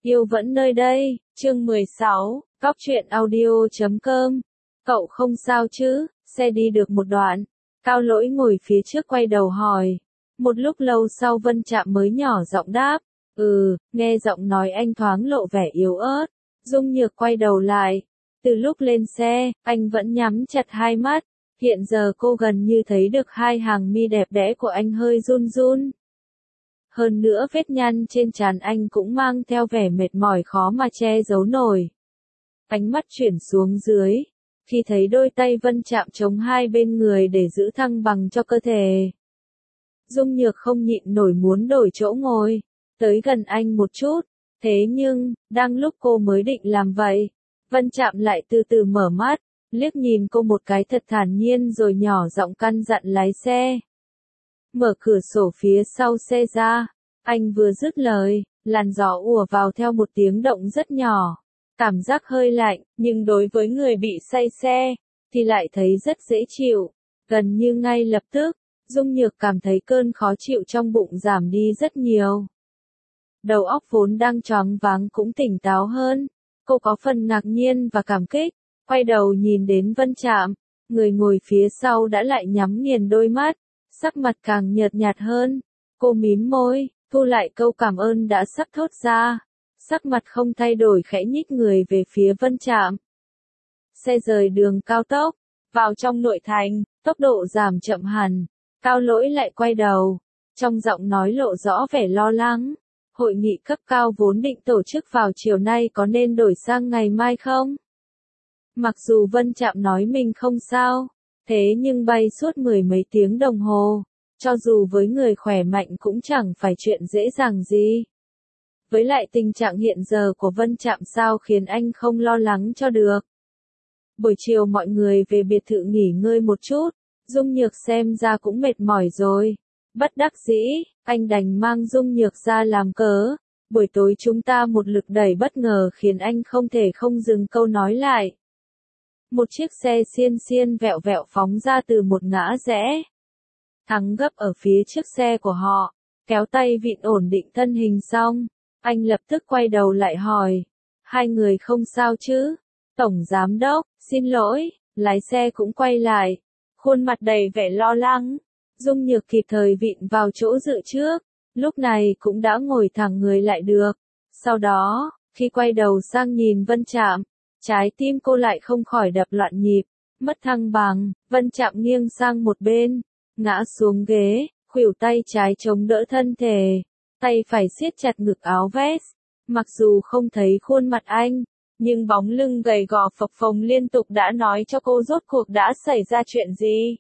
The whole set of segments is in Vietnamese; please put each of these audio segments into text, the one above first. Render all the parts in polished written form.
Yêu vẫn nơi đây, chương 16, Cóc truyện audio.com. Cậu không sao chứ, xe đi được một đoạn. Cao Lỗi ngồi phía trước quay đầu hỏi. Một lúc lâu sau Vân Trạm mới nhỏ giọng đáp. Nghe giọng nói anh thoáng lộ vẻ yếu ớt. Dung Nhược quay đầu lại. Từ lúc lên xe, anh vẫn nhắm chặt hai mắt. Hiện giờ cô gần như thấy được hai hàng mi đẹp đẽ của anh hơi run run. Hơn nữa vết nhăn trên trán anh cũng mang theo vẻ mệt mỏi khó mà che giấu nổi. Ánh mắt chuyển xuống dưới, khi thấy đôi tay Vân Trạm chống hai bên người để giữ thăng bằng cho cơ thể. Dung Nhược không nhịn nổi muốn đổi chỗ ngồi, tới gần anh một chút, thế nhưng, đang lúc cô mới định làm vậy, Vân Trạm lại từ từ mở mắt, liếc nhìn cô một cái thật thản nhiên rồi nhỏ giọng căn dặn lái xe. Mở cửa sổ phía sau xe ra, anh vừa dứt lời, làn gió ùa vào theo một tiếng động rất nhỏ. Cảm giác hơi lạnh, nhưng đối với người bị say xe, thì lại thấy rất dễ chịu. Gần như ngay lập tức, Dung Nhược cảm thấy cơn khó chịu trong bụng giảm đi rất nhiều. Đầu óc vốn đang choáng váng cũng tỉnh táo hơn. Cô có phần ngạc nhiên và cảm kích, quay đầu nhìn đến Vân Trạm, người ngồi phía sau đã lại nhắm nghiền đôi mắt, sắc mặt càng nhợt nhạt hơn. Cô mím môi, thu lại câu cảm ơn đã sắp thốt ra. Sắc mặt không thay đổi khẽ nhích người về phía Vân Trạm. Xe rời đường cao tốc, vào trong nội thành, tốc độ giảm chậm hẳn. Cao Lỗi lại quay đầu, trong giọng nói lộ rõ vẻ lo lắng. Hội nghị cấp cao vốn định tổ chức vào chiều nay có nên đổi sang ngày mai không? Mặc dù Vân Trạm nói mình không sao, thế nhưng bay suốt mười mấy tiếng đồng hồ, cho dù với người khỏe mạnh cũng chẳng phải chuyện dễ dàng gì. Với lại tình trạng hiện giờ của Vân Trạm sao khiến anh không lo lắng cho được. Buổi chiều mọi người về biệt thự nghỉ ngơi một chút, Dung Nhược xem ra cũng mệt mỏi rồi. Bất đắc dĩ, anh đành mang Dung Nhược ra làm cớ. Buổi tối chúng ta một lực đẩy bất ngờ khiến anh không thể không dừng câu nói lại. Một chiếc xe xiên xiên vẹo vẹo phóng ra từ một ngã rẽ. Thắng gấp ở phía trước xe của họ, kéo tay vịn ổn định thân hình xong. Anh lập tức quay đầu lại hỏi, hai người không sao chứ? Tổng giám đốc, xin lỗi, lái xe cũng quay lại, khuôn mặt đầy vẻ lo lắng. Dung Nhược kịp thời vịn vào chỗ dự trước, lúc này cũng đã ngồi thẳng người lại được. Sau đó, khi quay đầu sang nhìn Vân Trạm, trái tim cô lại không khỏi đập loạn nhịp, mất thăng bằng. Vân Trạm nghiêng sang một bên, ngã xuống ghế, khuỷu tay trái chống đỡ thân thể. Tay phải siết chặt ngực áo vest. Mặc dù không thấy khuôn mặt anh, nhưng bóng lưng gầy gò phập phồng liên tục đã nói cho cô rốt cuộc đã xảy ra chuyện gì.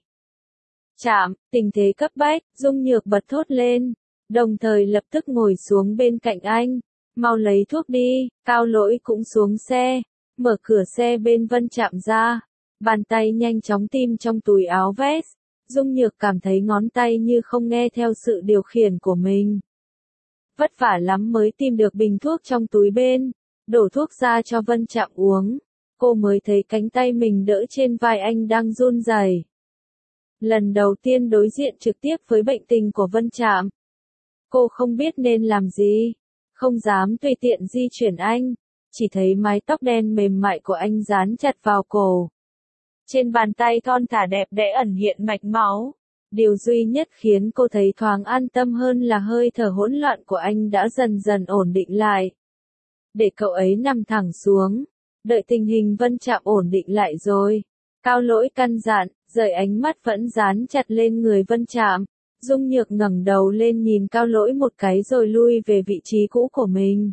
Trạm, tình thế cấp bách, Dung Nhược bật thốt lên, đồng thời lập tức ngồi xuống bên cạnh anh. Mau lấy thuốc đi. Cao Lỗi cũng xuống xe, mở cửa xe bên Vân Trạm ra, bàn tay nhanh chóng tìm trong túi áo vest. Dung Nhược cảm thấy ngón tay như không nghe theo sự điều khiển của mình. Vất vả lắm mới tìm được bình thuốc trong túi bên, đổ thuốc ra cho Vân Trạm uống. Cô mới thấy cánh tay mình đỡ trên vai anh đang run rẩy. Lần đầu tiên đối diện trực tiếp với bệnh tình của Vân Trạm, cô không biết nên làm gì, không dám tùy tiện di chuyển anh, chỉ thấy mái tóc đen mềm mại của anh dán chặt vào cổ. Trên bàn tay thon thả đẹp đẽ ẩn hiện mạch máu. Điều duy nhất khiến cô thấy thoáng an tâm hơn là hơi thở hỗn loạn của anh đã dần dần ổn định lại. Để cậu ấy nằm thẳng xuống, đợi tình hình Vân Trạm ổn định lại rồi. Cao Lỗi căn dặn, rời ánh mắt vẫn dán chặt lên người Vân Trạm. Dung Nhược ngẩng đầu lên nhìn Cao Lỗi một cái rồi lui về vị trí cũ của mình.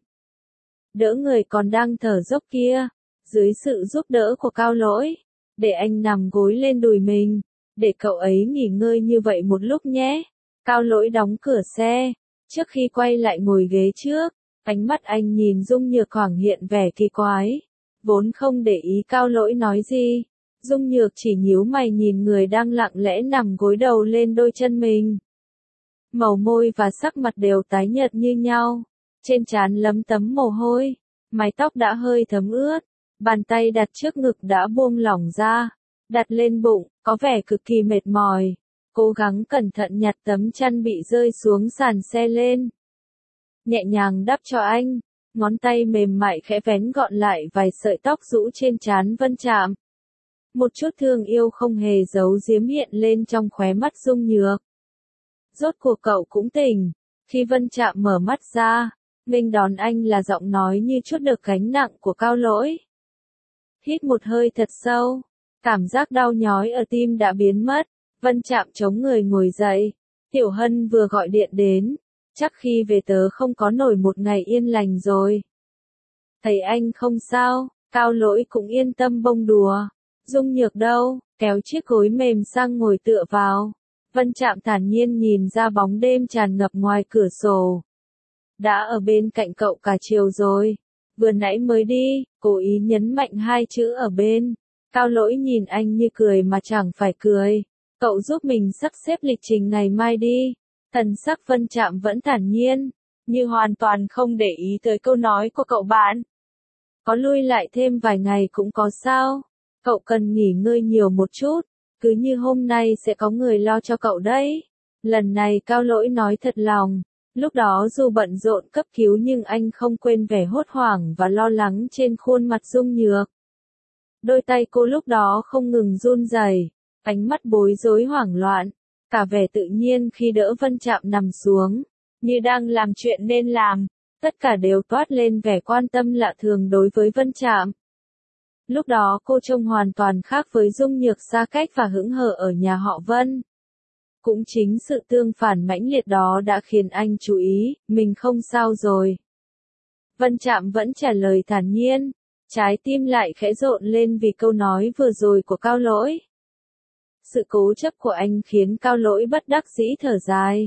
Đỡ người còn đang thở dốc kia, dưới sự giúp đỡ của Cao Lỗi, để anh nằm gối lên đùi mình. Để cậu ấy nghỉ ngơi như vậy một lúc nhé. Cao Lỗi đóng cửa xe, trước khi quay lại ngồi ghế trước, ánh mắt anh nhìn Dung Nhược thoảng hiện vẻ kỳ quái. Vốn không để ý Cao Lỗi nói gì, Dung Nhược chỉ nhíu mày nhìn người đang lặng lẽ nằm gối đầu lên đôi chân mình. Màu môi và sắc mặt đều tái nhợt như nhau, trên trán lấm tấm mồ hôi, mái tóc đã hơi thấm ướt, bàn tay đặt trước ngực đã buông lỏng ra. Đặt lên bụng, có vẻ cực kỳ mệt mỏi, cố gắng cẩn thận nhặt tấm chăn bị rơi xuống sàn xe lên. Nhẹ nhàng đắp cho anh, ngón tay mềm mại khẽ vén gọn lại vài sợi tóc rũ trên trán Vân Trạm. Một chút thương yêu không hề giấu giếm hiện lên trong khóe mắt Dung Nhược. Rốt cuộc cậu cũng tỉnh. Khi Vân Trạm mở mắt ra, nghênh đón anh là giọng nói như trút được gánh nặng của Cao Lỗi. Hít một hơi thật sâu, cảm giác đau nhói ở tim đã biến mất. Vân Trạm chống người ngồi dậy. Tiểu Hân vừa gọi điện đến, chắc khi về tớ không có nổi một ngày yên lành rồi. Thấy anh không sao, Cao Lỗi cũng yên tâm bông đùa. Dung Nhược đâu, kéo chiếc gối mềm sang ngồi tựa vào. Vân Trạm thản nhiên nhìn ra bóng đêm tràn ngập ngoài cửa sổ. Đã ở bên cạnh cậu cả chiều rồi. Vừa nãy mới đi, cố ý nhấn mạnh hai chữ ở bên. Cao Lỗi nhìn anh như cười mà chẳng phải cười. Cậu giúp mình sắp xếp lịch trình ngày mai đi. Thần sắc Vân Trạm vẫn thản nhiên, như hoàn toàn không để ý tới câu nói của cậu bạn. Có lui lại thêm vài ngày cũng có sao. Cậu cần nghỉ ngơi nhiều một chút. Cứ như hôm nay sẽ có người lo cho cậu đấy. Lần này Cao Lỗi nói thật lòng. Lúc đó dù bận rộn cấp cứu nhưng anh không quên vẻ hốt hoảng và lo lắng trên khuôn mặt Dung Nhược. Đôi tay cô lúc đó không ngừng run rẩy, ánh mắt bối rối hoảng loạn, cả vẻ tự nhiên khi đỡ Vân Trạm nằm xuống, như đang làm chuyện nên làm, tất cả đều toát lên vẻ quan tâm lạ thường đối với Vân Trạm. Lúc đó cô trông hoàn toàn khác với Dung Nhược xa cách và hững hờ ở nhà họ Vân. Cũng chính sự tương phản mãnh liệt đó đã khiến anh chú ý, mình không sao rồi. Vân Trạm vẫn trả lời thản nhiên, trái tim lại khẽ rộn lên vì câu nói vừa rồi của Cao Lỗi. Sự cố chấp của anh khiến Cao Lỗi bất đắc dĩ thở dài.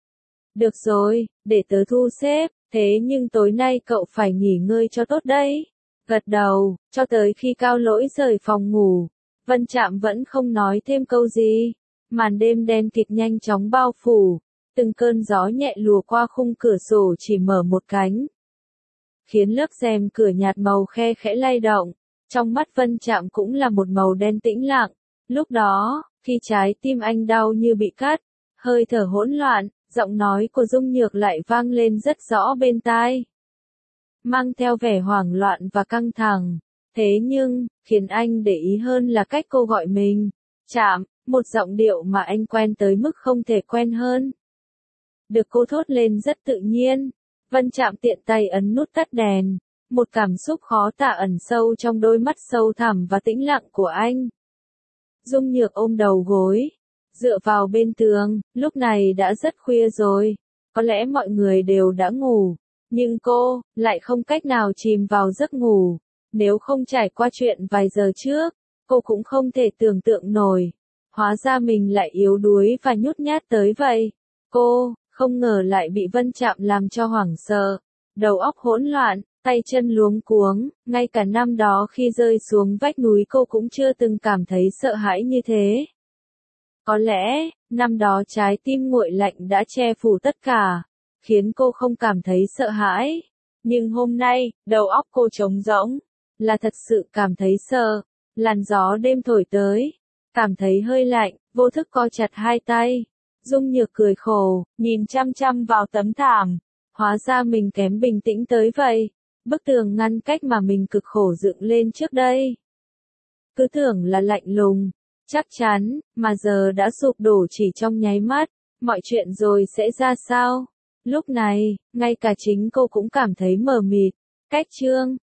Được rồi, để tớ thu xếp, thế nhưng tối nay cậu phải nghỉ ngơi cho tốt đấy. Gật đầu, cho tới khi Cao Lỗi rời phòng ngủ, Vân Trạm vẫn không nói thêm câu gì. Màn đêm đen kịt nhanh chóng bao phủ, từng cơn gió nhẹ lùa qua khung cửa sổ chỉ mở một cánh, khiến lớp rèm cửa nhạt màu khe khẽ lay động. Trong mắt Vân Trạm cũng là một màu đen tĩnh lặng. Lúc đó, khi trái tim anh đau như bị cắt, hơi thở hỗn loạn, giọng nói của Dung Nhược lại vang lên rất rõ bên tai, mang theo vẻ hoảng loạn và căng thẳng. Thế nhưng, khiến anh để ý hơn là cách cô gọi mình. Trạm, một giọng điệu mà anh quen tới mức không thể quen hơn. Được cô thốt lên rất tự nhiên. Vân Trạm tiện tay ấn nút tắt đèn. Một cảm xúc khó tả ẩn sâu trong đôi mắt sâu thẳm và tĩnh lặng của anh. Dung Nhược ôm đầu gối, dựa vào bên tường, lúc này đã rất khuya rồi. Có lẽ mọi người đều đã ngủ, nhưng cô lại không cách nào chìm vào giấc ngủ. Nếu không trải qua chuyện vài giờ trước, cô cũng không thể tưởng tượng nổi. Hóa ra mình lại yếu đuối và nhút nhát tới vậy. Cô không ngờ lại bị Vân Trạm làm cho hoảng sợ, đầu óc hỗn loạn, tay chân luống cuống, ngay cả năm đó khi rơi xuống vách núi cô cũng chưa từng cảm thấy sợ hãi như thế. Có lẽ, năm đó trái tim nguội lạnh đã che phủ tất cả, khiến cô không cảm thấy sợ hãi. Nhưng hôm nay, đầu óc cô trống rỗng, là thật sự cảm thấy sợ. Làn gió đêm thổi tới, cảm thấy hơi lạnh, vô thức co chặt hai tay. Dung Nhược cười khổ, nhìn chăm chăm vào tấm thảm. Hóa ra mình kém bình tĩnh tới vậy. Bức tường ngăn cách mà mình cực khổ dựng lên trước đây. Cứ tưởng là lạnh lùng, chắc chắn, mà giờ đã sụp đổ chỉ trong nháy mắt. Mọi chuyện rồi sẽ ra sao? Lúc này, ngay cả chính cô cũng cảm thấy mờ mịt. Cách chương